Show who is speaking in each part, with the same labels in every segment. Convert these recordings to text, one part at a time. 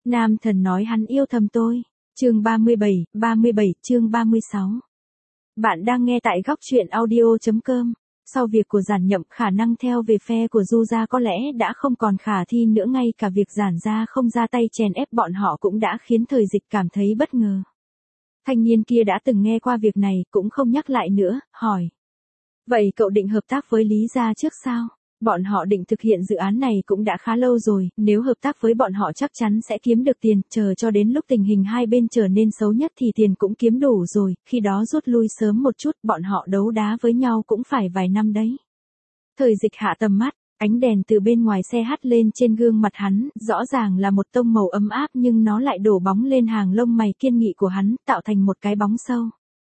Speaker 1: Nam thần nói hắn yêu thầm tôi. Chương 37, chương 36. Bạn đang nghe tại góc truyện audio.com. Sau việc của Giản Nhậm, khả năng theo về phe của Du gia có lẽ đã không còn khả thi nữa, ngay cả việc Giản gia không ra tay chèn ép bọn họ cũng đã khiến Thời Dịch cảm thấy bất ngờ. Thanh niên kia đã từng nghe qua việc này, cũng không nhắc lại nữa, hỏi. Vậy cậu định hợp tác với Lý gia trước sao? Bọn họ định thực hiện dự án này cũng đã khá lâu rồi, nếu hợp tác với bọn họ chắc chắn sẽ kiếm được tiền, chờ cho đến lúc tình hình hai bên trở nên xấu nhất thì tiền cũng kiếm đủ rồi, khi đó rút lui sớm một chút, bọn họ đấu đá với nhau cũng phải vài năm đấy. Thời Dịch hạ tầm mắt, ánh đèn từ bên ngoài xe hắt lên trên gương mặt hắn, rõ ràng là một tông màu ấm áp nhưng nó lại đổ bóng lên hàng lông mày kiên nghị của hắn, tạo thành một cái bóng sâu.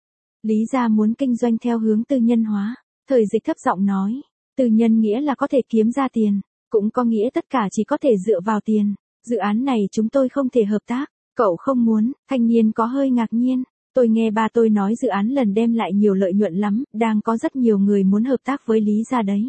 Speaker 1: Lý gia muốn kinh doanh theo hướng tư nhân hóa. Thời Dịch thấp giọng nói. Tư nhân nghĩa là có thể kiếm ra tiền, cũng có nghĩa tất cả chỉ có thể dựa vào tiền. Dự án này chúng tôi không thể hợp tác. Cậu không muốn? Thanh niên có hơi ngạc nhiên. Tôi nghe ba tôi nói dự án lần đem lại nhiều lợi nhuận lắm, đang có rất nhiều người muốn hợp tác với Lý gia đấy.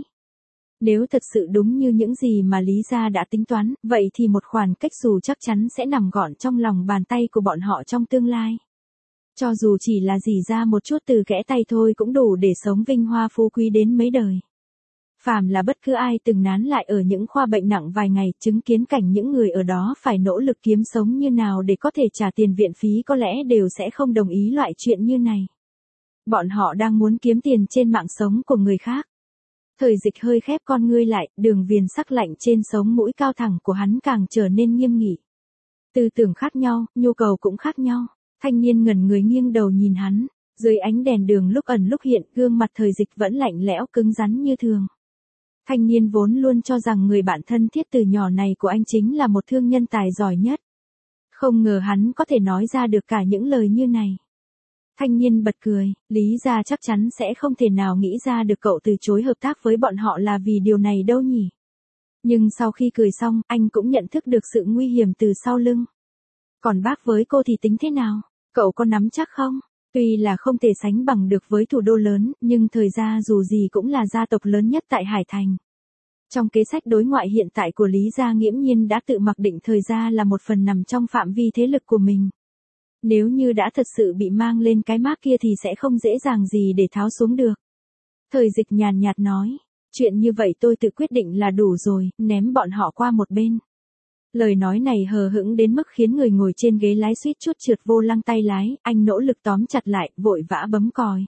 Speaker 1: Nếu thật sự đúng như những gì mà Lý gia đã tính toán, vậy thì một khoản cách xù chắc chắn sẽ nằm gọn trong lòng bàn tay của bọn họ trong tương lai. Cho dù chỉ là rỉ ra một chút từ kẽ tay thôi cũng đủ để sống vinh hoa phú quý đến mấy đời. Phàm là bất cứ ai từng nán lại ở những khoa bệnh nặng vài ngày, chứng kiến cảnh những người ở đó phải nỗ lực kiếm sống như nào để có thể trả tiền viện phí có lẽ đều sẽ không đồng ý loại chuyện như này. Bọn họ đang muốn kiếm tiền trên mạng sống của người khác. Thời Dịch hơi khép con ngươi lại, đường viền sắc lạnh trên sống mũi cao thẳng của hắn càng trở nên nghiêm nghị. Tư tưởng khác nhau, nhu cầu cũng khác nhau. Thanh niên ngẩn người nghiêng đầu nhìn hắn, dưới ánh đèn đường lúc ẩn lúc hiện, gương mặt Thời Dịch vẫn lạnh lẽo cứng rắn như thường. Thanh niên vốn luôn cho rằng người bạn thân thiết từ nhỏ này của anh chính là một thương nhân tài giỏi nhất. Không ngờ hắn có thể nói ra được cả những lời như này. Thanh niên bật cười, Lý gia chắc chắn sẽ không thể nào nghĩ ra được cậu từ chối hợp tác với bọn họ là vì điều này đâu nhỉ. Nhưng sau khi cười xong, anh cũng nhận thức được sự nguy hiểm từ sau lưng. Còn bác với cô thì tính thế nào? Cậu có nắm chắc không? Tuy là không thể sánh bằng được với thủ đô lớn, nhưng Thời gia dù gì cũng là gia tộc lớn nhất tại Hải Thành. Trong kế sách đối ngoại hiện tại của Lý gia nghiễm nhiên đã tự mặc định Thời gia là một phần nằm trong phạm vi thế lực của mình. Nếu như đã thật sự bị mang lên cái mác kia thì sẽ không dễ dàng gì để tháo xuống được. Thời Dịch nhàn nhạt nói, chuyện như vậy tôi tự quyết định là đủ rồi, ném bọn họ qua một bên. Lời nói này hờ hững đến mức khiến người ngồi trên ghế lái suýt chút trượt vô lăng tay lái, anh nỗ lực tóm chặt lại, vội vã bấm còi.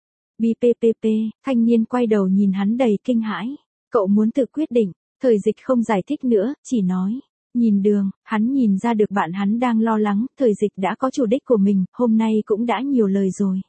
Speaker 1: BPPP, thanh niên quay đầu nhìn hắn đầy kinh hãi. Cậu muốn tự quyết định. Thời Dịch không giải thích nữa, chỉ nói. Nhìn đường, hắn nhìn ra được bạn hắn đang lo lắng, Thời Dịch đã có chủ đích của mình, hôm nay cũng đã nhiều lời rồi.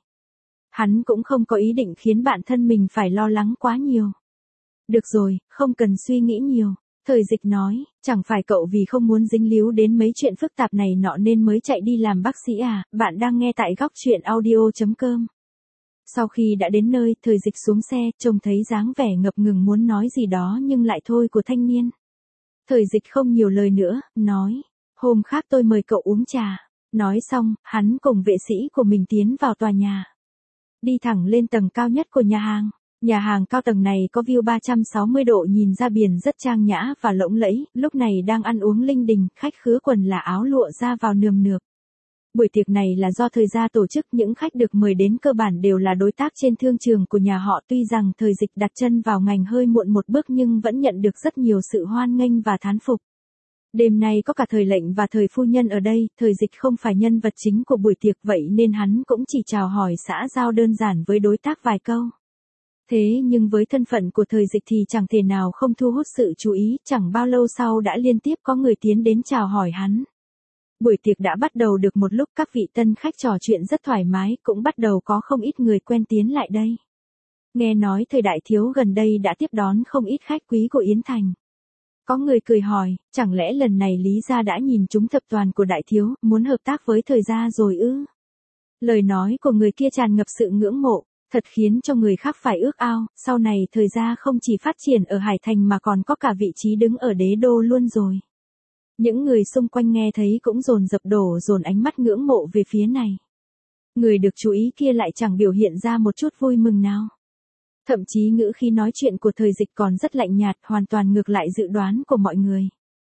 Speaker 1: Hắn cũng không có ý định khiến bạn thân mình phải lo lắng quá nhiều. Được rồi, không cần suy nghĩ nhiều. Thời Dịch nói, chẳng phải cậu vì không muốn dính líu đến mấy chuyện phức tạp này nọ nên mới chạy đi làm bác sĩ à, bạn đang nghe tại góc truyện audio.com. Sau khi đã đến nơi, Thời Dịch xuống xe, trông thấy dáng vẻ ngập ngừng muốn nói gì đó nhưng lại thôi của thanh niên. Thời Dịch không nhiều lời nữa, nói, hôm khác tôi mời cậu uống trà. Nói xong, hắn cùng vệ sĩ của mình tiến vào tòa nhà. Đi thẳng lên tầng cao nhất của nhà hàng. Nhà hàng cao tầng này có view 360 độ nhìn ra biển rất trang nhã và lộng lẫy, lúc này đang ăn uống linh đình, khách khứa quần là áo lụa ra vào nườm nượp. Buổi tiệc này là do Thời gia tổ chức, những khách được mời đến cơ bản đều là đối tác trên thương trường của nhà họ, tuy rằng Thời Dịch đặt chân vào ngành hơi muộn một bước nhưng vẫn nhận được rất nhiều sự hoan nghênh và thán phục. Đêm nay có cả Thời lệnh và Thời phu nhân ở đây, Thời Dịch không phải nhân vật chính của buổi tiệc vậy nên hắn cũng chỉ chào hỏi xã giao đơn giản với đối tác vài câu. Thế nhưng với thân phận của Thời Dịch thì chẳng thể nào không thu hút sự chú ý, chẳng bao lâu sau đã liên tiếp có người tiến đến chào hỏi hắn. Buổi tiệc đã bắt đầu được một lúc, các vị tân khách trò chuyện rất thoải mái, cũng bắt đầu có không ít người quen tiến lại đây. Nghe nói Thời đại thiếu gần đây đã tiếp đón không ít khách quý của Yến Thành. Có người cười hỏi, chẳng lẽ lần này Lý gia đã nhìn trúng thập toàn của đại thiếu, muốn hợp tác với Thời gia rồi ư? Lời nói của người kia tràn ngập sự ngưỡng mộ, thật khiến cho người khác phải ước ao, sau này Thời gia không chỉ phát triển ở Hải Thành mà còn có cả vị trí đứng ở đế đô luôn rồi. Những người xung quanh nghe thấy cũng dồn dập dồn ánh mắt ngưỡng mộ về phía này. Người được chú ý kia lại chẳng biểu hiện ra một chút vui mừng nào. Thậm chí ngữ khí nói chuyện của Thời Dịch còn rất lạnh nhạt, hoàn toàn ngược lại dự đoán của mọi người.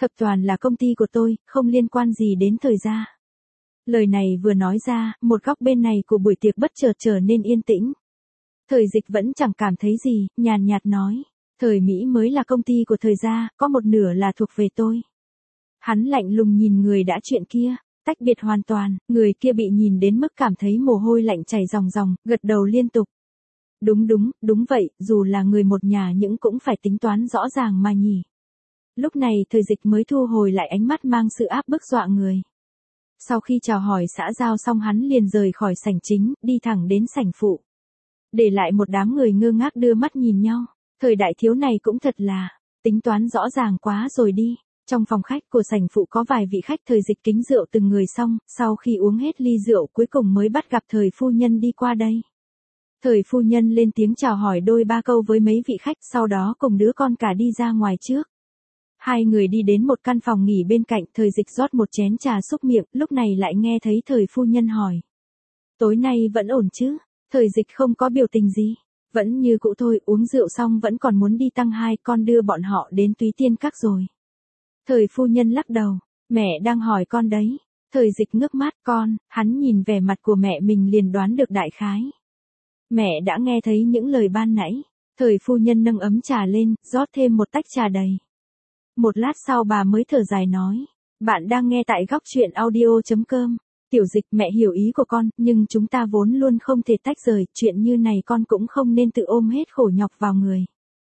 Speaker 1: Thập toàn là công ty của tôi, không liên quan gì đến thời gia. Lời này vừa nói ra, một góc bên này của buổi tiệc bất chợt trở nên yên tĩnh. Thời Dịch vẫn chẳng cảm thấy gì, nhàn nhạt nói. Thời Mỹ mới là công ty của thời gia, có một nửa là thuộc về tôi. Hắn lạnh lùng nhìn người đã chuyện kia, tách biệt hoàn toàn, người kia bị nhìn đến mức cảm thấy mồ hôi lạnh chảy ròng ròng, gật đầu liên tục. Đúng vậy, dù là người một nhà nhưng cũng phải tính toán rõ ràng mà nhỉ. Lúc này Thời Dịch mới thu hồi lại ánh mắt mang sự áp bức dọa người. Sau khi chào hỏi xã giao xong hắn liền rời khỏi sảnh chính, đi thẳng đến sảnh phụ. Để lại một đám người ngơ ngác đưa mắt nhìn nhau, thời đại thiếu này cũng thật là, tính toán rõ ràng quá rồi đi. Trong phòng khách của sảnh phụ có vài vị khách Thời Dịch kính rượu từng người xong, sau khi uống hết ly rượu cuối cùng mới bắt gặp Thời phu nhân đi qua đây. Thời phu nhân lên tiếng chào hỏi đôi ba câu với mấy vị khách, sau đó cùng đứa con cả đi ra ngoài trước. Hai người đi đến một căn phòng nghỉ bên cạnh, Thời Dịch rót một chén trà xúc miệng, lúc này lại nghe thấy Thời phu nhân hỏi. Tối nay vẫn ổn chứ? Thời Dịch không có biểu tình gì. Vẫn như cũ thôi, uống rượu xong vẫn còn muốn đi tăng 2, con đưa bọn họ đến Túy Tiên Các rồi. Thời phu nhân lắc đầu, mẹ đang hỏi con đấy. Thời Dịch ngước mắt con, hắn nhìn vẻ mặt của mẹ mình liền đoán được đại khái. Mẹ đã nghe thấy những lời ban nãy. Thời phu nhân nâng ấm trà lên, rót thêm một tách trà đầy. Một lát sau bà mới thở dài nói, bạn đang nghe tại góc truyện audio.com. Tiểu Dịch, mẹ hiểu ý của con, nhưng chúng ta vốn luôn không thể tách rời, chuyện như này con cũng không nên tự ôm hết khổ nhọc vào người.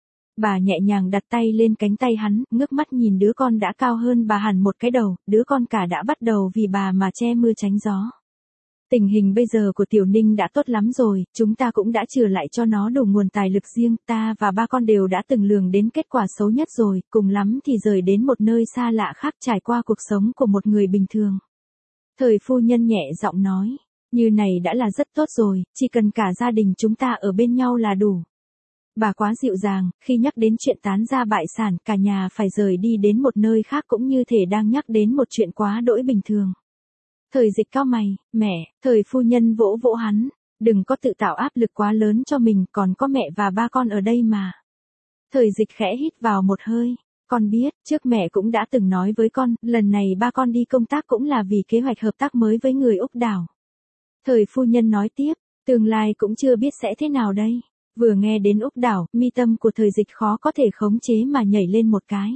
Speaker 1: Bà nhẹ nhàng đặt tay lên cánh tay hắn, ngước mắt nhìn đứa con đã cao hơn bà hẳn một cái đầu, đứa con cả đã bắt đầu vì bà mà che mưa tránh gió. Tình hình bây giờ của Tiểu Ninh đã tốt lắm rồi, chúng ta cũng đã trừ lại cho nó đủ nguồn tài lực riêng, ta và ba con đều đã từng lường đến kết quả xấu nhất rồi, cùng lắm thì rời đến một nơi xa lạ khác trải qua cuộc sống của một người bình thường. Thời phu nhân nhẹ giọng nói, như này đã là rất tốt rồi, chỉ cần cả gia đình chúng ta ở bên nhau là đủ. Bà quá dịu dàng, khi nhắc đến chuyện tán gia bại sản, cả nhà phải rời đi đến một nơi khác cũng như thể đang nhắc đến một chuyện quá đỗi bình thường. Thời Dịch cau mày, mẹ, Thời phu nhân vỗ vỗ hắn, đừng có tự tạo áp lực quá lớn cho mình, còn có mẹ và ba con ở đây mà. Thời Dịch khẽ hít vào một hơi, con biết, trước mẹ cũng đã từng nói với con, lần này ba con đi công tác cũng là vì kế hoạch hợp tác mới với người Úc đảo. Thời phu nhân nói tiếp, tương lai cũng chưa biết sẽ thế nào đây. Vừa nghe đến Úc đảo, mi tâm của Thời Dịch khó có thể khống chế mà nhảy lên một cái.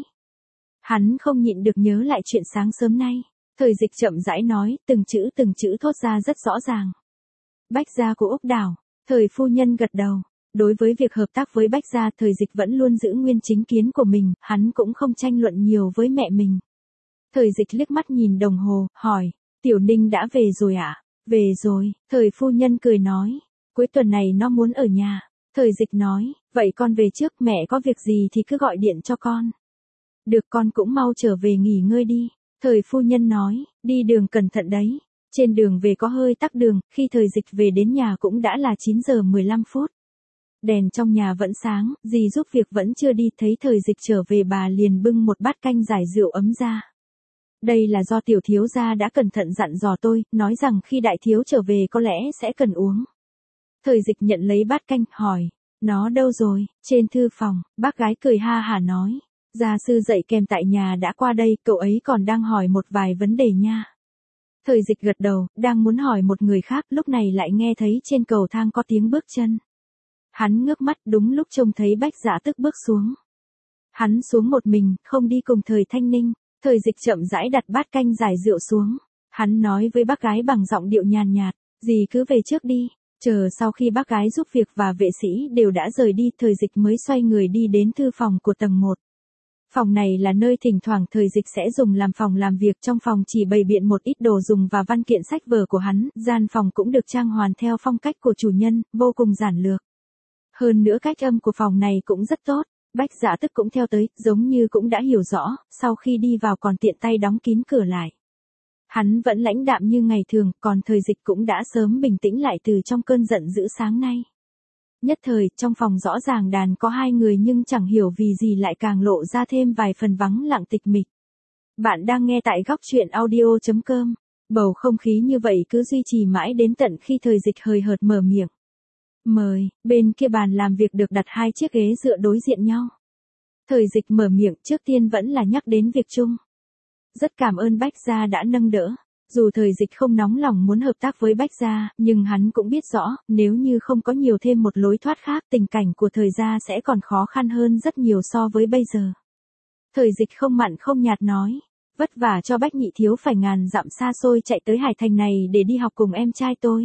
Speaker 1: Hắn không nhịn được nhớ lại chuyện sáng sớm nay. Thời Dịch chậm rãi nói, từng chữ thốt ra rất rõ ràng. Bách gia của Úc đảo. Thời phu nhân gật đầu. Đối với việc hợp tác với Bách gia, Thời Dịch vẫn luôn giữ nguyên chính kiến của mình, hắn cũng không tranh luận nhiều với mẹ mình. Thời Dịch liếc mắt nhìn đồng hồ, hỏi, Tiểu Ninh đã về rồi ạ? Về rồi, Thời phu nhân cười nói, cuối tuần này nó muốn ở nhà. Thời Dịch nói, vậy con về trước, mẹ có việc gì thì cứ gọi điện cho con. Được, con cũng mau trở về nghỉ ngơi đi. Thời phu nhân nói, đi đường cẩn thận đấy. Trên đường về có hơi tắc đường, khi Thời Dịch về đến nhà cũng đã là 9 giờ 15 phút. Đèn trong nhà vẫn sáng, dì giúp việc vẫn chưa đi, thấy Thời Dịch trở về bà liền bưng một bát canh giải rượu ấm ra. Đây là do tiểu thiếu gia đã cẩn thận dặn dò tôi, nói rằng khi đại thiếu trở về có lẽ sẽ cần uống. Thời Dịch nhận lấy bát canh, hỏi, nó đâu rồi? Trên thư phòng, bác gái cười ha hả nói. Gia sư dạy kèm tại nhà đã qua đây, cậu ấy còn đang hỏi một vài vấn đề nha. Thời Dịch gật đầu, đang muốn hỏi một người khác, lúc này lại nghe thấy trên cầu thang có tiếng bước chân. Hắn ngước mắt, đúng lúc trông thấy Bách Dạ tức bước xuống. Hắn xuống một mình, không đi cùng Thời Thanh Ninh. Thời Dịch chậm rãi đặt bát canh giải rượu xuống. Hắn nói với bác gái bằng giọng điệu nhàn nhạt, dì cứ về trước đi. Chờ sau khi bác gái giúp việc và vệ sĩ đều đã rời đi, Thời Dịch mới xoay người đi đến thư phòng của tầng 1. Phòng này là nơi thỉnh thoảng Thời Dịch sẽ dùng làm phòng làm việc, trong phòng chỉ bày biện một ít đồ dùng và văn kiện sách vở của hắn, gian phòng cũng được trang hoàn theo phong cách của chủ nhân, vô cùng giản lược. Hơn nữa cách âm của phòng này cũng rất tốt, Bách Dạ Tức cũng theo tới, giống như cũng đã hiểu rõ, sau khi đi vào còn tiện tay đóng kín cửa lại. Hắn vẫn lãnh đạm như ngày thường, còn Thời Dịch cũng đã sớm bình tĩnh lại từ trong cơn giận dữ sáng nay. Nhất thời, trong phòng rõ ràng đàn có hai người nhưng chẳng hiểu vì gì lại càng lộ ra thêm vài phần vắng lặng tịch mịch. Bạn đang nghe tại góc truyện audio.com. Bầu không khí như vậy cứ duy trì mãi đến tận khi Thời Dịch hời hợt mở miệng. Mời, bên kia bàn làm việc được đặt hai chiếc ghế dựa đối diện nhau. Thời Dịch mở miệng, trước tiên vẫn là nhắc đến việc chung. rất cảm ơn Bách Gia đã nâng đỡ. Dù thời dịch không nóng lòng muốn hợp tác với Bách Gia, nhưng hắn cũng biết rõ, nếu như không có nhiều thêm một lối thoát khác, tình cảnh của thời gia sẽ còn khó khăn hơn rất nhiều so với bây giờ. Thời dịch không mặn không nhạt nói, vất vả cho Bách nhị thiếu phải ngàn dặm xa xôi chạy tới Hải Thành này để đi học cùng em trai tôi.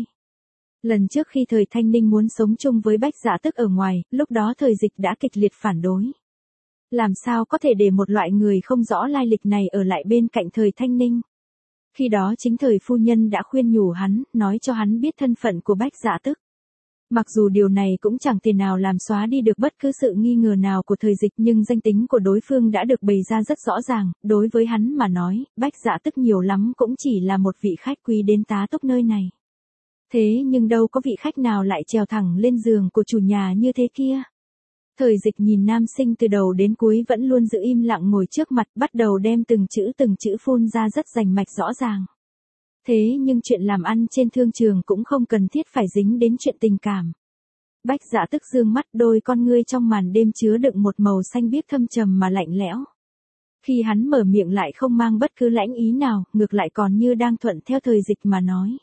Speaker 1: Lần trước khi thời Thanh Ninh muốn sống chung với Bách Dạ Tức ở ngoài, lúc đó thời dịch đã kịch liệt phản đối. Làm sao có thể để một loại người không rõ lai lịch này ở lại bên cạnh thời Thanh Ninh? Khi đó chính thời phu nhân đã khuyên nhủ hắn, nói cho hắn biết thân phận của Bách Dạ Tức. Mặc dù điều này cũng chẳng thể nào làm xóa đi được bất cứ sự nghi ngờ nào của thời dịch, nhưng danh tính của đối phương đã được bày ra rất rõ ràng, đối với hắn mà nói, Bách Dạ Tức nhiều lắm cũng chỉ là một vị khách quý đến tá túc nơi này. Thế nhưng đâu có vị khách nào lại trèo thẳng lên giường của chủ nhà như thế kia. Thời dịch nhìn nam sinh từ đầu đến cuối vẫn luôn giữ im lặng ngồi trước mặt, bắt đầu đem từng chữ phun ra rất rành mạch rõ ràng. Thế nhưng chuyện làm ăn trên thương trường cũng không cần thiết phải dính đến chuyện tình cảm. Bách Dạ Tức dương mắt, đôi con ngươi trong màn đêm chứa đựng một màu xanh biếc thâm trầm mà lạnh lẽo. Khi hắn mở miệng lại không mang bất cứ lãnh ý nào, ngược lại còn như đang thuận theo thời dịch mà nói.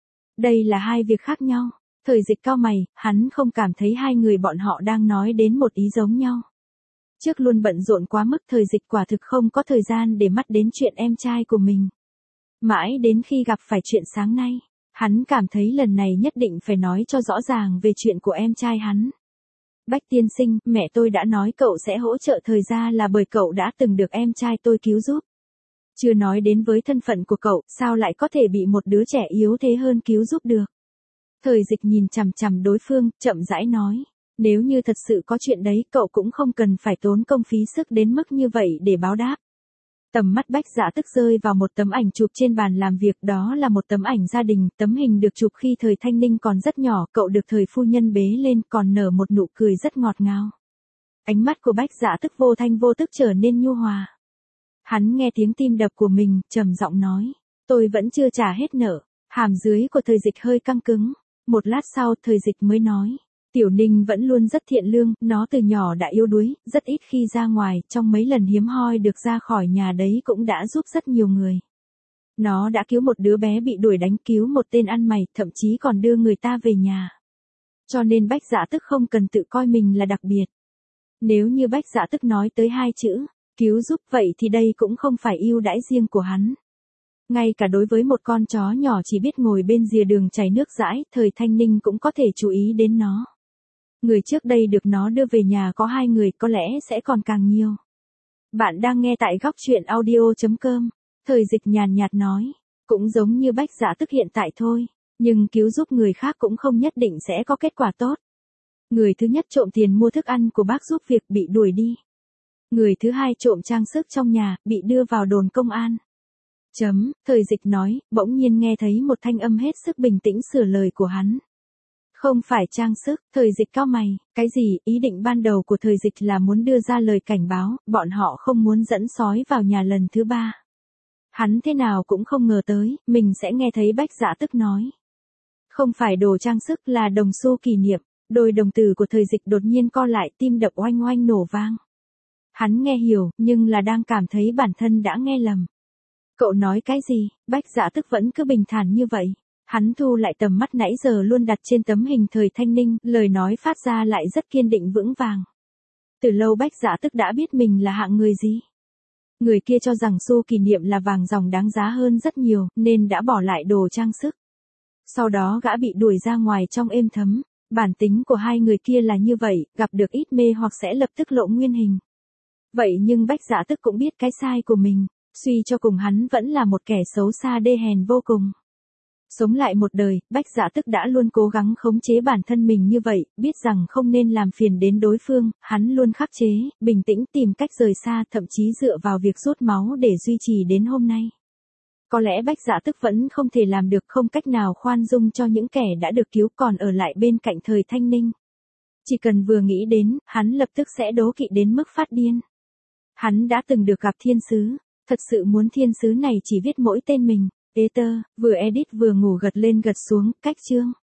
Speaker 1: Đây là hai việc khác nhau. Thời dịch cau mày, hắn không cảm thấy hai người bọn họ đang nói đến một ý giống nhau. Trước luôn bận rộn quá mức, thời dịch quả thực không có thời gian để mắt đến chuyện em trai của mình. Mãi đến khi gặp phải chuyện sáng nay, hắn cảm thấy lần này nhất định phải nói cho rõ ràng về chuyện của em trai hắn. Bách tiên sinh, mẹ tôi đã nói cậu sẽ hỗ trợ thời gia là bởi cậu đã từng được em trai tôi cứu giúp. Chưa nói đến với thân phận của cậu, sao lại có thể bị một đứa trẻ yếu thế hơn cứu giúp được. Thời dịch nhìn chằm chằm đối phương, chậm rãi nói. Nếu như thật sự có chuyện đấy, cậu cũng không cần phải tốn công phí sức đến mức như vậy để báo đáp. Tầm mắt Bách Dạ Tức rơi vào một tấm ảnh chụp trên bàn làm việc, đó là một tấm ảnh gia đình, tấm hình được chụp khi thời Thanh Ninh còn rất nhỏ, cậu được thời phu nhân bế lên còn nở một nụ cười rất ngọt ngào. Ánh mắt của Bách Dạ Tức vô thanh vô tức trở nên nhu hòa. Hắn nghe tiếng tim đập của mình, trầm giọng nói, tôi vẫn chưa trả hết nợ. Hàm dưới của thời dịch hơi căng cứng. Một lát sau, thời dịch mới nói, Tiểu Ninh vẫn luôn rất thiện lương, nó từ nhỏ đã yếu đuối, rất ít khi ra ngoài, trong mấy lần hiếm hoi được ra khỏi nhà đấy cũng đã giúp rất nhiều người. Nó đã cứu một đứa bé bị đuổi đánh, cứu một tên ăn mày, thậm chí còn đưa người ta về nhà. Cho nên Bách Dạ Tức không cần tự coi mình là đặc biệt. Nếu như Bách Dạ Tức nói tới hai chữ, cứu giúp, vậy thì đây cũng không phải ưu đãi riêng của hắn. Ngay cả đối với một con chó nhỏ chỉ biết ngồi bên rìa đường chảy nước dãi, thời Thanh Ninh cũng có thể chú ý đến nó. Người trước đây được nó đưa về nhà có 2 người, có lẽ sẽ còn càng nhiều. Bạn đang nghe tại góc chuyện audio.com. Thời dịch nhàn nhạt nói, cũng giống như Bách Dạ Tức hiện tại thôi, nhưng cứu giúp người khác cũng không nhất định sẽ có kết quả tốt. Người thứ nhất trộm tiền mua thức ăn của bác giúp việc bị đuổi đi. Người thứ hai trộm trang sức trong nhà, bị đưa vào đồn công an. Thời dịch nói, bỗng nhiên nghe thấy một thanh âm hết sức bình tĩnh sửa lời của hắn. Không phải trang sức, thời dịch cau mày, cái gì, ý định ban đầu của thời dịch là muốn đưa ra lời cảnh báo, bọn họ không muốn dẫn sói vào nhà lần thứ 3. Hắn thế nào cũng không ngờ tới, mình sẽ nghe thấy Bách Dạ Tức nói. Không phải đồ trang sức, là đồng xu kỷ niệm, đôi đồng tử của thời dịch đột nhiên co lại, tim đập oanh oanh nổ vang. Hắn nghe hiểu, nhưng là đang cảm thấy bản thân đã nghe lầm. Cậu nói cái gì? Bách Dạ Tức vẫn cứ bình thản như vậy. Hắn thu lại tầm mắt nãy giờ luôn đặt trên tấm hình thời Thanh Ninh, lời nói phát ra lại rất kiên định vững vàng. Từ lâu Bách Dạ Tức đã biết mình là hạng người gì. Người kia cho rằng xu kỷ niệm là vàng ròng đáng giá hơn rất nhiều, nên đã bỏ lại đồ trang sức. Sau đó gã bị đuổi ra ngoài trong êm thấm. Bản tính của hai người kia là như vậy, gặp được ít mê hoặc sẽ lập tức lộ nguyên hình. Vậy nhưng Bách Dạ Tức cũng biết cái sai của mình. Suy cho cùng hắn vẫn là một kẻ xấu xa đê hèn vô cùng. Sống lại một đời, Bách Dạ Tức đã luôn cố gắng khống chế bản thân mình như vậy, biết rằng không nên làm phiền đến đối phương, hắn luôn khắc chế, bình tĩnh tìm cách rời xa, thậm chí dựa vào việc rút máu để duy trì đến hôm nay. Có lẽ Bách Dạ Tức vẫn không thể làm được, không cách nào khoan dung cho những kẻ đã được cứu còn ở lại bên cạnh thời Thanh Ninh. Chỉ cần vừa nghĩ đến, hắn lập tức sẽ đố kỵ đến mức phát điên. Hắn đã từng được gặp thiên sứ. Thật sự muốn thiên sứ này chỉ viết mỗi tên mình. Ether, vừa edit vừa ngủ gật lên gật xuống, cách chương.